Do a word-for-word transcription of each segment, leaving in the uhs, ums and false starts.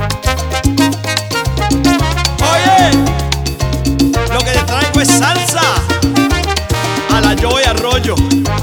Oye, lo que te traigo es salsa a la Joey Arroyo.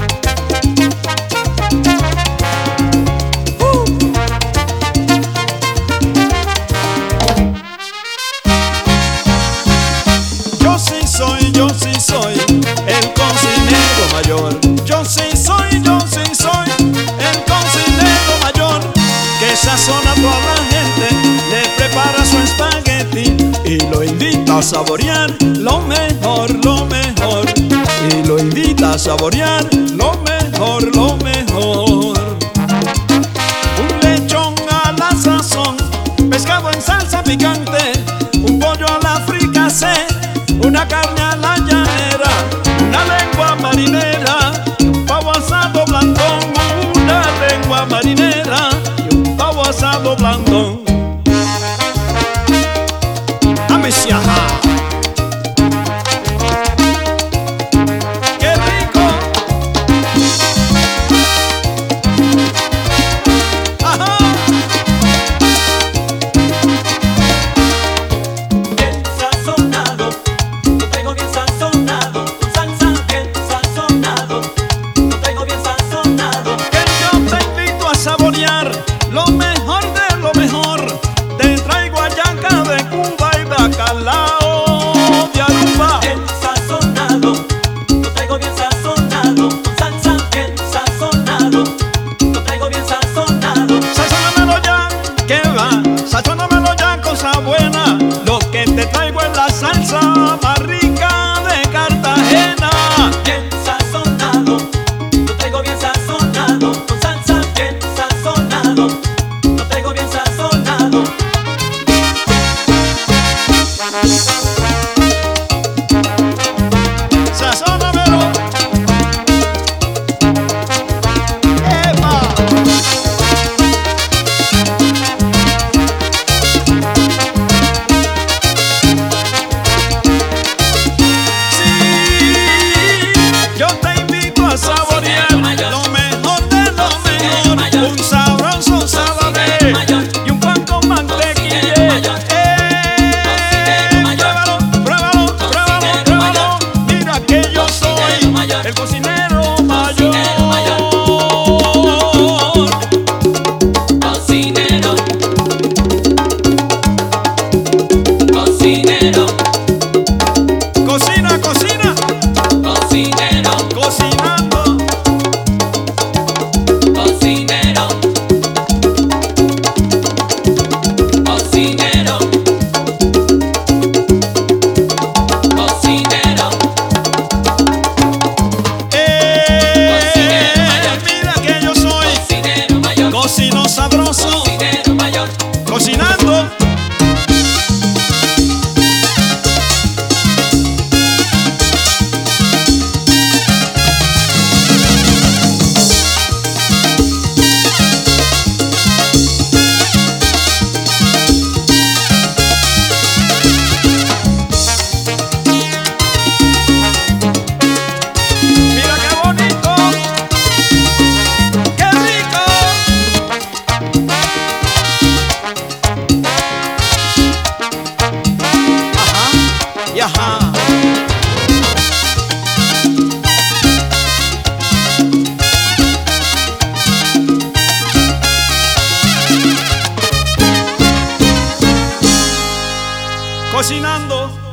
Yo sí soy, yo sí soy el cocinero mayor. Yo sí soy, yo sí soy el cocinero mayor, que sazona a toda la gente, le prepara su espagueti y lo invita a saborear lo mejor, lo mejor. Y lo invita a saborear lo mejor, lo mejor. Un lechón a la sazón, pescado en salsa picante, un pollo a la fricasé, una carne a la llanera, una lengua marinera y un pavo asado blandón. Una lengua marinera y un pavo asado blandón. ¡Ame si ajá! ¡Qué rico! ¡Ajá! Bien sazonado, lo traigo bien sazonado, con salsa bien sazonado, lo traigo bien sazonado. Que yo te invito a saborear lo mejor de lo mejor. Te traigo hallaca de Cuba y bacalao de Aruba. Bien sazonado, lo traigo bien sazonado, con salsa bien sazonado, lo traigo bien sazonado. Sazónamelo ya, que va, sazónamelo ya, cosa buena. Lo que te traigo es la salsa más rica de Cartagena. Bien sazonado, lo traigo bien sazonado, con salsa bien sazonado, lo traigo bien sazonado. Sazónamelo. ¡Epa! Sí, yo te invito a saborear lo mejor de lo mejor. Un sabroso sábame y un pan con mantequilla. Eh, pruébalo, pruébalo, pruébalo, pruébalo. Mira que yo soy el cocinero mayor. Cocinero, cocinero, Cocina, cocina, cocinero, cocinando. cocinero, cocinero, cocinero, Eh, mira que yo soy cocinero mayor, cocino sabroso, cocinero mayor. cocinando. Mira qué bonito, qué rico. Ajá y ajá. Cocinando.